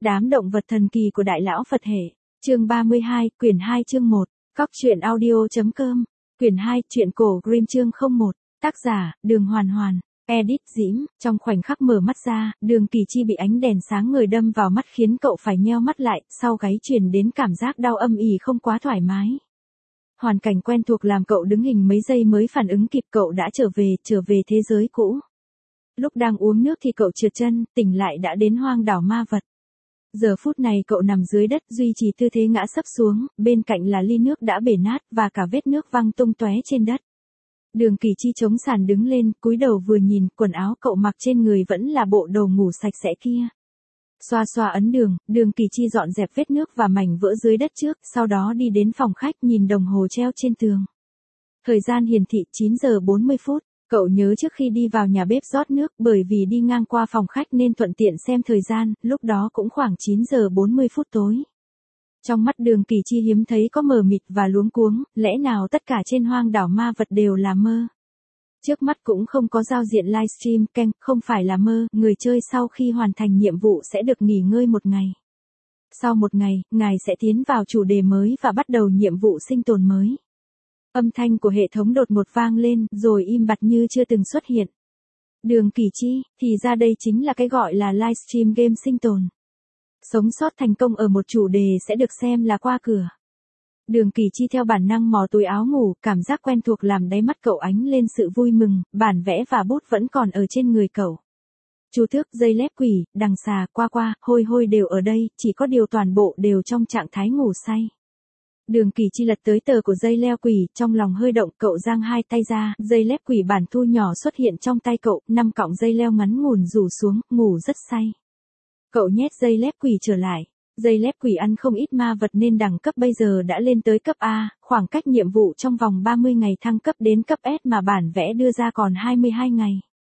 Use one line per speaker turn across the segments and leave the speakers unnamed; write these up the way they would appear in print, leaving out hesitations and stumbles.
Đám động vật thần kỳ của Đại Lão Phật Hệ. Chương 32, quyển 2 chương 1. Cóc truyện audio.com. Quyển 2, truyện cổ Grimm chương 01. Tác giả, Đường Hoàn Hoàn. Edit Diễm. Trong khoảnh khắc mở mắt ra, Đường Kỳ Chi bị ánh đèn sáng ngời đâm vào mắt khiến cậu phải nheo mắt lại, sau gáy truyền đến cảm giác đau âm ỉ không quá thoải mái. Hoàn cảnh quen thuộc làm cậu đứng hình mấy giây mới phản ứng kịp, cậu đã trở về thế giới cũ. Lúc đang uống nước thì cậu trượt chân, tỉnh lại đã đến hoang đảo ma vật. Giờ phút này cậu nằm dưới đất duy trì tư thế ngã sấp xuống, bên cạnh là ly nước đã bể nát và cả vết nước văng tung tóe trên đất. Đường Kỳ Chi chống sàn đứng lên, cúi đầu vừa nhìn, quần áo cậu mặc trên người vẫn là bộ đồ ngủ sạch sẽ kia. Xoa xoa ấn đường, Đường Kỳ Chi dọn dẹp vết nước và mảnh vỡ dưới đất trước, sau đó đi đến phòng khách nhìn đồng hồ treo trên tường. Thời gian hiển thị 9 giờ 40 phút. Cậu nhớ trước khi đi vào nhà bếp rót nước, bởi vì đi ngang qua phòng khách nên thuận tiện xem thời gian, lúc đó cũng khoảng 9 giờ 40 phút tối. Trong mắt Đường Kỳ Chi hiếm thấy có mờ mịt và luống cuống, lẽ nào tất cả trên hoang đảo ma vật đều là mơ? Trước mắt cũng không có giao diện livestream keng, không phải là mơ, người chơi sau khi hoàn thành nhiệm vụ sẽ được nghỉ ngơi một ngày. Sau một ngày, ngài sẽ tiến vào chủ đề mới và bắt đầu nhiệm vụ sinh tồn mới. Âm thanh của hệ thống đột ngột vang lên, rồi im bặt như chưa từng xuất hiện. Đường Kỳ Chi, thì ra đây chính là cái gọi là livestream game sinh tồn. Sống sót thành công ở một chủ đề sẽ được xem là qua cửa. Đường Kỳ Chi theo bản năng mò túi áo ngủ, cảm giác quen thuộc làm đáy mắt cậu ánh lên sự vui mừng, bản vẽ và bút vẫn còn ở trên người cậu. Chú thước, dây lép quỷ, đằng xà, qua, hôi hôi đều ở đây, chỉ có điều toàn bộ đều trong trạng thái ngủ say. Đường Kỳ Chi lật tới tờ của dây leo quỷ, trong lòng hơi động, cậu giang hai tay ra, dây lép quỷ bản thu nhỏ xuất hiện trong tay cậu, 5 cọng dây leo ngắn ngủn rủ xuống, ngủ rất say. Cậu nhét dây lép quỷ trở lại. Dây lép quỷ ăn không ít ma vật nên đẳng cấp bây giờ đã lên tới cấp A, khoảng cách nhiệm vụ trong vòng 30 ngày thăng cấp đến cấp S mà bản vẽ đưa ra còn 22 ngày.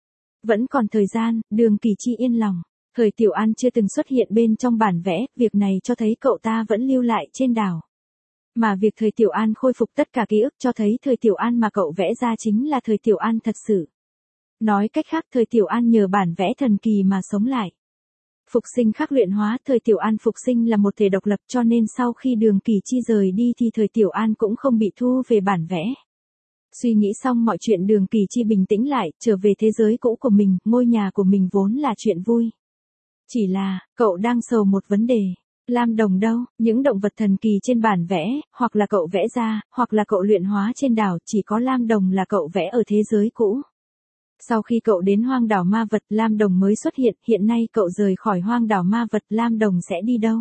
Vẫn còn thời gian, Đường Kỳ Chi yên lòng. Thời Tiểu An chưa từng xuất hiện bên trong bản vẽ, việc này cho thấy cậu ta vẫn lưu lại trên đảo. Mà việc Thời Tiểu An khôi phục tất cả ký ức cho thấy Thời Tiểu An mà cậu vẽ ra chính là Thời Tiểu An thật sự. Nói cách khác, Thời Tiểu An nhờ bản vẽ thần kỳ mà sống lại. Phục sinh khác luyện hóa, Thời Tiểu An phục sinh là một thể độc lập cho nên sau khi Đường Kỳ Chi rời đi thì Thời Tiểu An cũng không bị thu về bản vẽ. Suy nghĩ xong mọi chuyện, Đường Kỳ Chi bình tĩnh lại, trở về thế giới cũ của mình, ngôi nhà của mình vốn là chuyện vui. Chỉ là, cậu đang sầu một vấn đề. Lam Đồng đâu? Những động vật thần kỳ trên bản vẽ, hoặc là cậu vẽ ra, hoặc là cậu luyện hóa trên đảo, chỉ có Lam Đồng là cậu vẽ ở thế giới cũ. Sau khi cậu đến hoang đảo ma vật, Lam Đồng mới xuất hiện nay cậu rời khỏi hoang đảo ma vật, Lam Đồng sẽ đi đâu?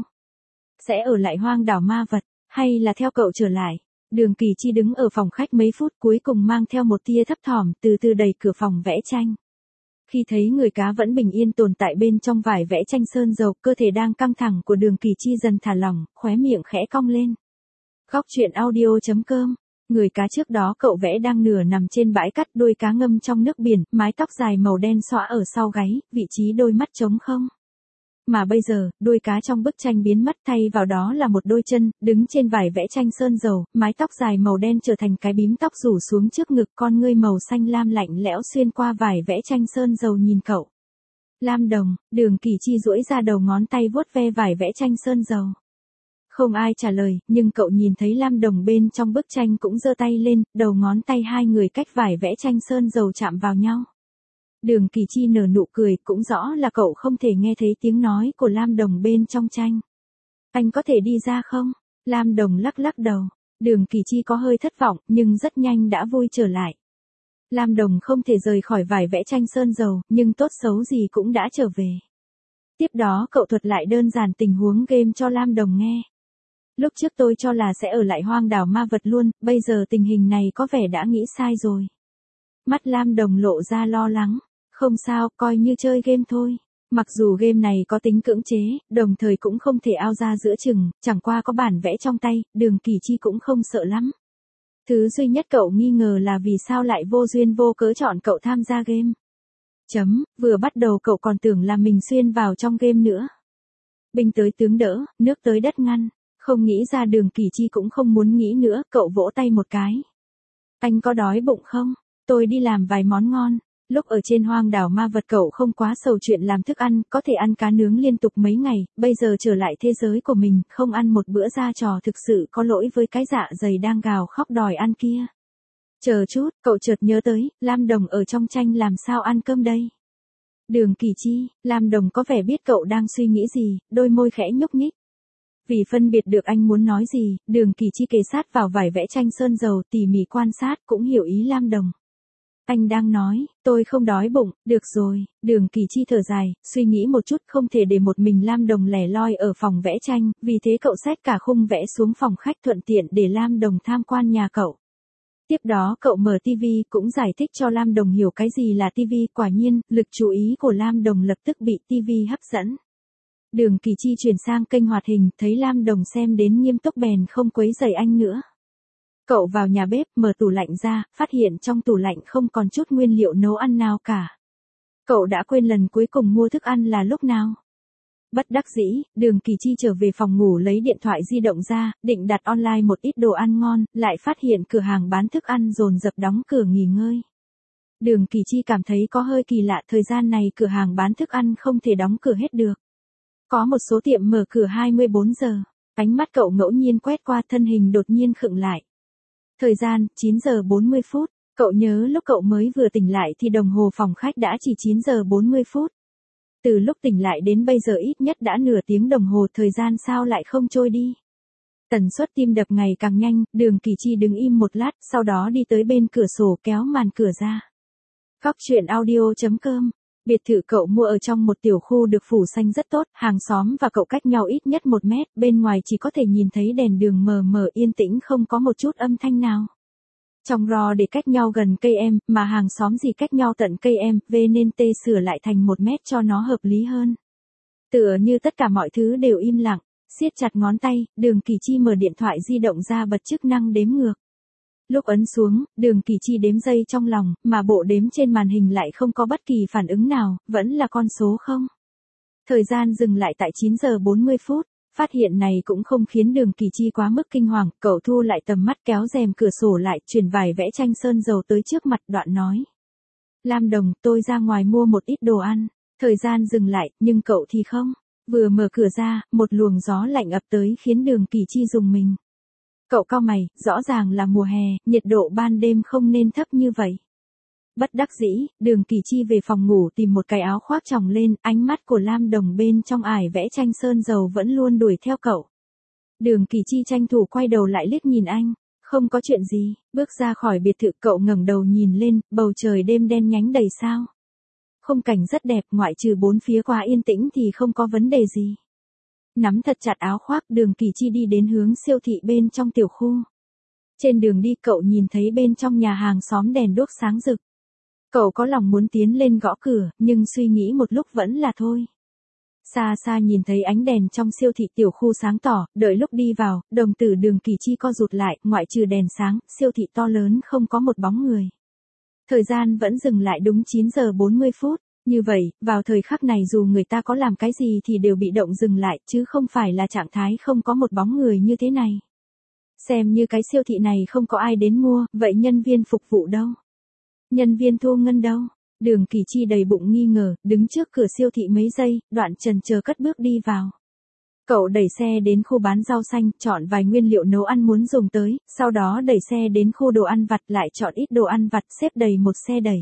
Sẽ ở lại hoang đảo ma vật, hay là theo cậu trở lại? Đường Kỳ Chi đứng ở phòng khách mấy phút cuối cùng mang theo một tia thấp thỏm, từ từ đẩy cửa phòng vẽ tranh. Khi thấy người cá vẫn bình yên tồn tại bên trong vải vẽ tranh sơn dầu, cơ thể đang căng thẳng của Đường Kỳ Chi dần thả lỏng, khóe miệng khẽ cong lên. Cóc truyện audio.com. Người cá trước đó cậu vẽ đang nửa nằm trên bãi cát, đuôi cá ngâm trong nước biển, mái tóc dài màu đen xõa ở sau gáy, vị trí đôi mắt trống không. Mà bây giờ, đuôi cá trong bức tranh biến mất, thay vào đó là một đôi chân, đứng trên vải vẽ tranh sơn dầu, mái tóc dài màu đen trở thành cái bím tóc rủ xuống trước ngực, con ngươi màu xanh lam lạnh lẽo xuyên qua vải vẽ tranh sơn dầu nhìn cậu. Lam Đồng, Đường Kỳ Chi duỗi ra đầu ngón tay vuốt ve vải vẽ tranh sơn dầu. Không ai trả lời, nhưng cậu nhìn thấy Lam Đồng bên trong bức tranh cũng giơ tay lên, đầu ngón tay hai người cách vải vẽ tranh sơn dầu chạm vào nhau. Đường Kỳ Chi nở nụ cười, cũng rõ là cậu không thể nghe thấy tiếng nói của Lam Đồng bên trong tranh. Anh có thể đi ra không? Lam Đồng lắc lắc đầu. Đường Kỳ Chi có hơi thất vọng, nhưng rất nhanh đã vui trở lại. Lam Đồng không thể rời khỏi vải vẽ tranh sơn dầu, nhưng tốt xấu gì cũng đã trở về. Tiếp đó cậu thuật lại đơn giản tình huống game cho Lam Đồng nghe. Lúc trước tôi cho là sẽ ở lại hoang đảo ma vật luôn, bây giờ tình hình này có vẻ đã nghĩ sai rồi. Mắt Lam Đồng lộ ra lo lắng. Không sao, coi như chơi game thôi. Mặc dù game này có tính cưỡng chế, đồng thời cũng không thể ao ra giữa chừng, chẳng qua có bản vẽ trong tay, Đường Kỳ Chi cũng không sợ lắm. Thứ duy nhất cậu nghi ngờ là vì sao lại vô duyên vô cớ chọn cậu tham gia game. Vừa bắt đầu cậu còn tưởng là mình xuyên vào trong game nữa. Binh tới tướng đỡ, nước tới đất ngăn. Không nghĩ ra Đường Kỳ Chi cũng không muốn nghĩ nữa, cậu vỗ tay một cái. Anh có đói bụng không? Tôi đi làm vài món ngon. Lúc ở trên hoang đảo ma vật cậu không quá sầu chuyện làm thức ăn, có thể ăn cá nướng liên tục mấy ngày, bây giờ trở lại thế giới của mình, không ăn một bữa ra trò thực sự có lỗi với cái dạ dày đang gào khóc đòi ăn kia. Chờ chút, cậu chợt nhớ tới, Lam Đồng ở trong tranh làm sao ăn cơm đây? Đường Kỳ Chi, Lam Đồng có vẻ biết cậu đang suy nghĩ gì, đôi môi khẽ nhúc nhích. Vì phân biệt được anh muốn nói gì, Đường Kỳ Chi kề sát vào vải vẽ tranh sơn dầu tỉ mỉ quan sát cũng hiểu ý Lam Đồng. Anh đang nói, tôi không đói bụng, được rồi, Đường Kỳ Chi thở dài, suy nghĩ một chút không thể để một mình Lam Đồng lẻ loi ở phòng vẽ tranh, vì thế cậu xách cả khung vẽ xuống phòng khách thuận tiện để Lam Đồng tham quan nhà cậu. Tiếp đó cậu mở TV cũng giải thích cho Lam Đồng hiểu cái gì là TV, quả nhiên, lực chú ý của Lam Đồng lập tức bị TV hấp dẫn. Đường Kỳ Chi chuyển sang kênh hoạt hình, thấy Lam Đồng xem đến nghiêm túc bèn không quấy rầy anh nữa. Cậu vào nhà bếp, mở tủ lạnh ra, phát hiện trong tủ lạnh không còn chút nguyên liệu nấu ăn nào cả. Cậu đã quên lần cuối cùng mua thức ăn là lúc nào. Bất đắc dĩ, Đường Kỳ Chi trở về phòng ngủ lấy điện thoại di động ra, định đặt online một ít đồ ăn ngon, lại phát hiện cửa hàng bán thức ăn dồn dập đóng cửa nghỉ ngơi. Đường Kỳ Chi cảm thấy có hơi kỳ lạ, thời gian này cửa hàng bán thức ăn không thể đóng cửa hết được. Có một số tiệm mở cửa 24 giờ. Ánh mắt cậu ngẫu nhiên quét qua, thân hình đột nhiên khựng lại. Thời gian, 9 giờ 40 phút. Cậu nhớ lúc cậu mới vừa tỉnh lại thì đồng hồ phòng khách đã chỉ 9 giờ 40 phút. Từ lúc tỉnh lại đến bây giờ ít nhất đã nửa tiếng đồng hồ, thời gian sao lại không trôi đi. Tần suất tim đập ngày càng nhanh, Đường Kỳ Chi đứng im một lát, sau đó đi tới bên cửa sổ kéo màn cửa ra. Góc truyện audio.com. Biệt thự cậu mua ở trong một tiểu khu được phủ xanh rất tốt, hàng xóm và cậu cách nhau ít nhất 1 mét, bên ngoài chỉ có thể nhìn thấy đèn đường mờ mờ yên tĩnh không có một chút âm thanh nào. Trong ro để cách nhau gần cây em, mà hàng xóm gì cách nhau tận cây em, về nên tê sửa lại thành 1 mét cho nó hợp lý hơn. Tựa như tất cả mọi thứ đều im lặng, siết chặt ngón tay, Đường Kỳ Chi mở điện thoại di động ra bật chức năng đếm ngược. Lúc ấn xuống, Đường Kỳ Chi đếm giây trong lòng, mà bộ đếm trên màn hình lại không có bất kỳ phản ứng nào, vẫn là con số 0. Thời gian dừng lại tại 9 giờ 40 phút. Phát hiện này cũng không khiến Đường Kỳ Chi quá mức kinh hoàng, cậu thu lại tầm mắt kéo rèm cửa sổ lại, chuyển vải vẽ tranh sơn dầu tới trước mặt, đoạn nói. Lam Đồng, tôi ra ngoài mua một ít đồ ăn. Thời gian dừng lại, nhưng cậu thì không. Vừa mở cửa ra, một luồng gió lạnh ập tới khiến Đường Kỳ Chi rùng mình. Cậu cau mày, rõ ràng là mùa hè, nhiệt độ ban đêm không nên thấp như vậy. Bất đắc dĩ, Đường Kỳ Chi về phòng ngủ tìm một cái áo khoác choàng lên, ánh mắt của Lam Đồng bên trong ải vẽ tranh sơn dầu vẫn luôn đuổi theo cậu. Đường Kỳ Chi tranh thủ quay đầu lại liếc nhìn anh, không có chuyện gì, bước ra khỏi biệt thự cậu ngẩng đầu nhìn lên, bầu trời đêm đen nhánh đầy sao. Khung cảnh rất đẹp, ngoại trừ bốn phía quá yên tĩnh thì không có vấn đề gì. Nắm thật chặt áo khoác, Đường Kỳ Chi đi đến hướng siêu thị bên trong tiểu khu. Trên đường đi cậu nhìn thấy bên trong nhà hàng xóm đèn đuốc sáng rực. Cậu có lòng muốn tiến lên gõ cửa, nhưng suy nghĩ một lúc vẫn là thôi. Xa xa nhìn thấy ánh đèn trong siêu thị tiểu khu sáng tỏ, đợi lúc đi vào, đồng tử Đường Kỳ Chi co rụt lại, ngoại trừ đèn sáng, siêu thị to lớn không có một bóng người. Thời gian vẫn dừng lại đúng 9 giờ 40 phút. Như vậy, vào thời khắc này dù người ta có làm cái gì thì đều bị động dừng lại, chứ không phải là trạng thái không có một bóng người như thế này. Xem như cái siêu thị này không có ai đến mua, vậy nhân viên phục vụ đâu? Nhân viên thu ngân đâu? Đường Kỳ Chi đầy bụng nghi ngờ, đứng trước cửa siêu thị mấy giây, đoạn chần chờ cất bước đi vào. Cậu đẩy xe đến khu bán rau xanh, chọn vài nguyên liệu nấu ăn muốn dùng tới, sau đó đẩy xe đến khu đồ ăn vặt, lại chọn ít đồ ăn vặt xếp đầy một xe đẩy.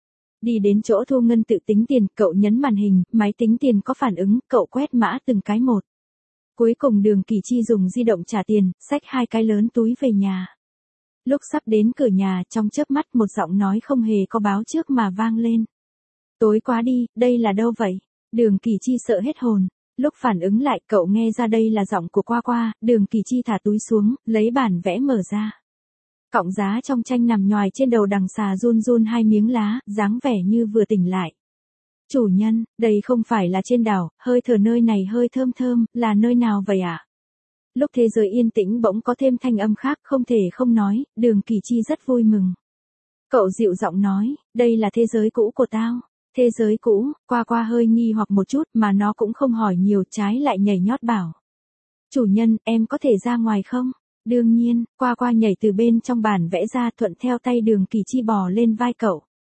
Đi đến chỗ thu ngân tự tính tiền, cậu nhấn màn hình, máy tính tiền có phản ứng, cậu quét mã từng cái một. Cuối cùng Đường Kỳ Chi dùng di động trả tiền, xách 2 cái lớn túi về nhà. Lúc sắp đến cửa nhà, trong chớp mắt một giọng nói không hề có báo trước mà vang lên. Tối quá đi, đây là đâu vậy? Đường Kỳ Chi sợ hết hồn. Lúc phản ứng lại, cậu nghe ra đây là giọng của Qua Qua, Đường Kỳ Chi thả túi xuống, lấy bản vẽ mở ra. Cọng giá trong tranh nằm nhoài trên đầu đằng xà run run 2 miếng lá, dáng vẻ như vừa tỉnh lại. Chủ nhân, đây không phải là trên đảo, hơi thở nơi này hơi thơm thơm, là nơi nào vậy ạ? Lúc thế giới yên tĩnh bỗng có thêm thanh âm khác không thể không nói, Đường Kỳ Chi rất vui mừng. Cậu dịu giọng nói, đây là thế giới cũ của tao. Thế giới cũ, Qua Qua hơi nghi hoặc một chút mà nó cũng không hỏi nhiều, trái lại nhảy nhót bảo. Chủ nhân, em có thể ra ngoài không? Đương nhiên, Qua Qua nhảy từ bên trong bản vẽ ra, thuận theo tay Đường Kỳ Chi bò lên vai cậu.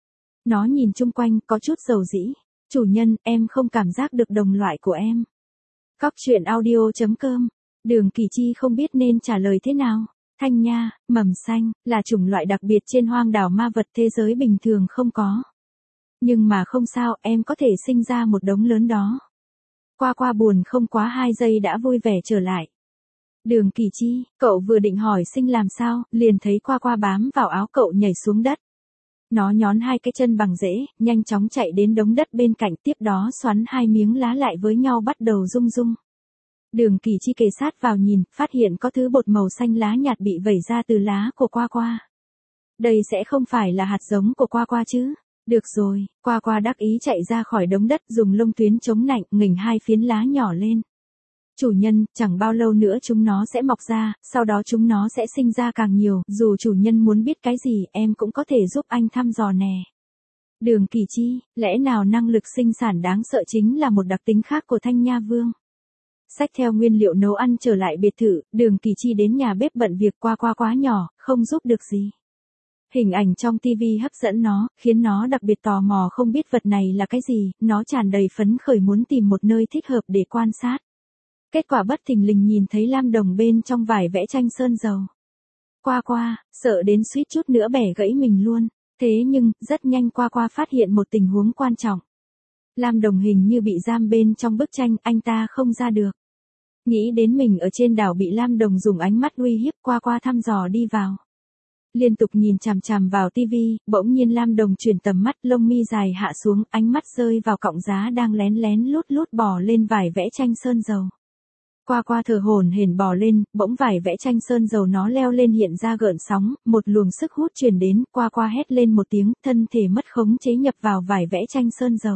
Nó nhìn chung quanh, có chút dầu dĩ. Chủ nhân, em không cảm giác được đồng loại của em. Cóc truyện audio.com. Đường Kỳ Chi không biết nên trả lời thế nào. Thanh nha, mầm xanh, là chủng loại đặc biệt trên hoang đảo ma vật thế giới bình thường không có. Nhưng mà không sao, em có thể sinh ra một đống lớn đó. Qua qua buồn không quá 2 giây đã vui vẻ trở lại. Đường Kỳ Chi, cậu vừa định hỏi sinh làm sao, liền thấy qua qua bám vào áo cậu nhảy xuống đất. Nó nhón 2 cái chân bằng rễ, nhanh chóng chạy đến đống đất bên cạnh, tiếp đó xoắn 2 miếng lá lại với nhau bắt đầu rung rung. Đường Kỳ Chi kề sát vào nhìn, phát hiện có thứ bột màu xanh lá nhạt bị vẩy ra từ lá của qua qua. Đây sẽ không phải là hạt giống của qua qua chứ? Được rồi, qua qua đắc ý chạy ra khỏi đống đất, dùng lông tuyến chống nạnh, nghỉnh 2 phiến lá nhỏ lên. Chủ nhân, chẳng bao lâu nữa chúng nó sẽ mọc ra, sau đó chúng nó sẽ sinh ra càng nhiều, dù chủ nhân muốn biết cái gì, em cũng có thể giúp anh thăm dò nè. Đường Kỳ Chi, lẽ nào năng lực sinh sản đáng sợ chính là một đặc tính khác của Thanh Nha Vương? Xách theo nguyên liệu nấu ăn trở lại biệt thự, Đường Kỳ Chi đến nhà bếp bận việc, qua qua quá nhỏ, không giúp được gì. Hình ảnh trong TV hấp dẫn nó, khiến nó đặc biệt tò mò không biết vật này là cái gì, nó tràn đầy phấn khởi muốn tìm một nơi thích hợp để quan sát. Kết quả bất thình lình nhìn thấy lam đồng bên trong vải vẽ tranh sơn dầu. Qua qua, sợ đến suýt chút nữa bẻ gãy mình luôn. Thế nhưng, rất nhanh qua qua phát hiện một tình huống quan trọng. Lam đồng hình như bị giam bên trong bức tranh, anh ta không ra được. Nghĩ đến mình ở trên đảo bị lam đồng dùng ánh mắt uy hiếp, qua qua thăm dò đi vào. Liên tục nhìn chằm chằm vào tivi, bỗng nhiên lam đồng chuyển tầm mắt, lông mi dài hạ xuống, ánh mắt rơi vào cọng giá đang lén lén lút lút bò lên vải vẽ tranh sơn dầu. Qua qua thở hổn hển bò lên, bỗng vải vẽ tranh sơn dầu nó leo lên hiện ra gợn sóng, một luồng sức hút truyền đến, qua qua hét lên một tiếng, thân thể mất khống chế nhập vào vải vẽ tranh sơn dầu.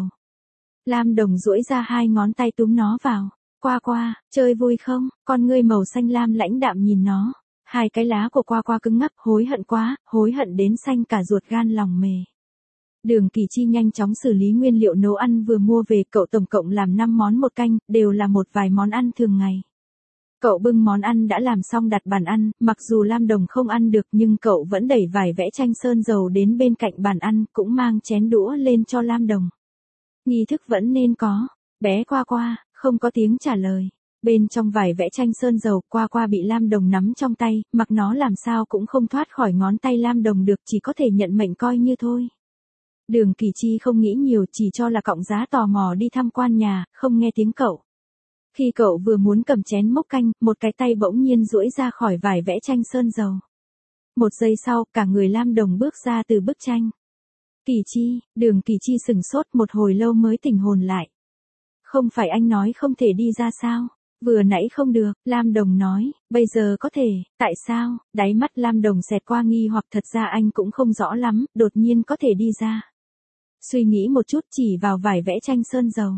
Lam đồng duỗi ra 2 ngón tay túm nó vào. Qua qua, chơi vui không? Con ngươi màu xanh lam lãnh đạm nhìn nó. 2 cái lá của qua qua cứng ngắc, hối hận quá, hối hận đến xanh cả ruột gan lòng mề. Đường Kỳ Chi nhanh chóng xử lý nguyên liệu nấu ăn vừa mua về, cậu tổng cộng làm 5 món một canh, đều là một vài món ăn thường ngày. Cậu bưng món ăn đã làm xong đặt bàn ăn, mặc dù lam đồng không ăn được nhưng cậu vẫn đẩy vải vẽ tranh sơn dầu đến bên cạnh bàn ăn, cũng mang chén đũa lên cho lam đồng. Nghi thức vẫn nên có. Bé qua qua, không có tiếng trả lời. Bên trong vải vẽ tranh sơn dầu, qua qua bị lam đồng nắm trong tay, mặc nó làm sao cũng không thoát khỏi ngón tay lam đồng được, chỉ có thể nhận mệnh coi như thôi. Đường Kỳ Chi không nghĩ nhiều, chỉ cho là cọng giá tò mò đi tham quan nhà, không nghe tiếng cậu. Khi cậu vừa muốn cầm chén múc canh, một cái tay bỗng nhiên duỗi ra khỏi vải vẽ tranh sơn dầu. 1 giây sau, cả người lam đồng bước ra từ bức tranh. Kỳ Chi, Đường Kỳ Chi sừng sốt một hồi lâu mới tỉnh hồn lại. Không phải anh nói không thể đi ra sao? Vừa nãy không được, lam đồng nói, bây giờ có thể, tại sao? Đáy mắt lam đồng xẹt qua nghi hoặc, thật ra anh cũng không rõ lắm, đột nhiên có thể đi ra. Suy nghĩ một chút, chỉ vào vải vẽ tranh sơn dầu.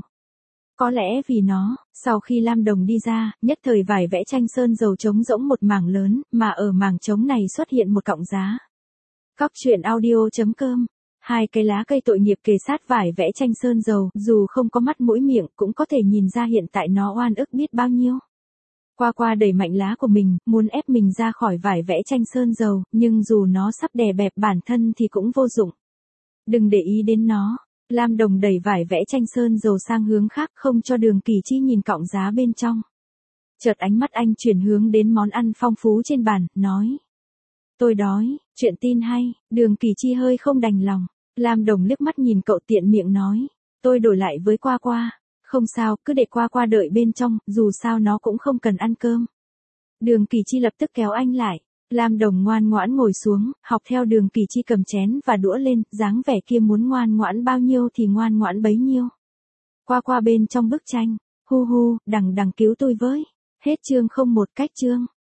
Có lẽ vì nó, sau khi lam đồng đi ra, nhất thời vải vẽ tranh sơn dầu trống rỗng một mảng lớn, mà ở mảng trống này xuất hiện một cọng giá. Cóc truyện audio.com. 2 cái lá cây tội nghiệp kề sát vải vẽ tranh sơn dầu, dù không có mắt mũi miệng cũng có thể nhìn ra hiện tại nó oan ức biết bao nhiêu. Qua qua đẩy mạnh lá của mình, muốn ép mình ra khỏi vải vẽ tranh sơn dầu, nhưng dù nó sắp đè bẹp bản thân thì cũng vô dụng. Đừng để ý đến nó. Lam đồng đẩy vải vẽ tranh sơn dầu sang hướng khác, không cho Đường Kỳ Chi nhìn cọng giá bên trong. Chợt ánh mắt anh chuyển hướng đến món ăn phong phú trên bàn, nói. Tôi đói, chuyện tin hay. Đường Kỳ Chi hơi không đành lòng. Lam đồng liếc mắt nhìn cậu tiện miệng nói. Tôi đổi lại với qua qua. Không sao, cứ để qua qua đợi bên trong, dù sao nó cũng không cần ăn cơm. Đường Kỳ Chi lập tức kéo anh lại. Lam đồng ngoan ngoãn ngồi xuống, học theo Đường Kỳ Chi cầm chén và đũa lên, dáng vẻ kia muốn ngoan ngoãn bao nhiêu thì ngoan ngoãn bấy nhiêu. Qua qua bên trong bức tranh. Hu hu, đằng đằng cứu tôi với. Hết chương 01 cách chương.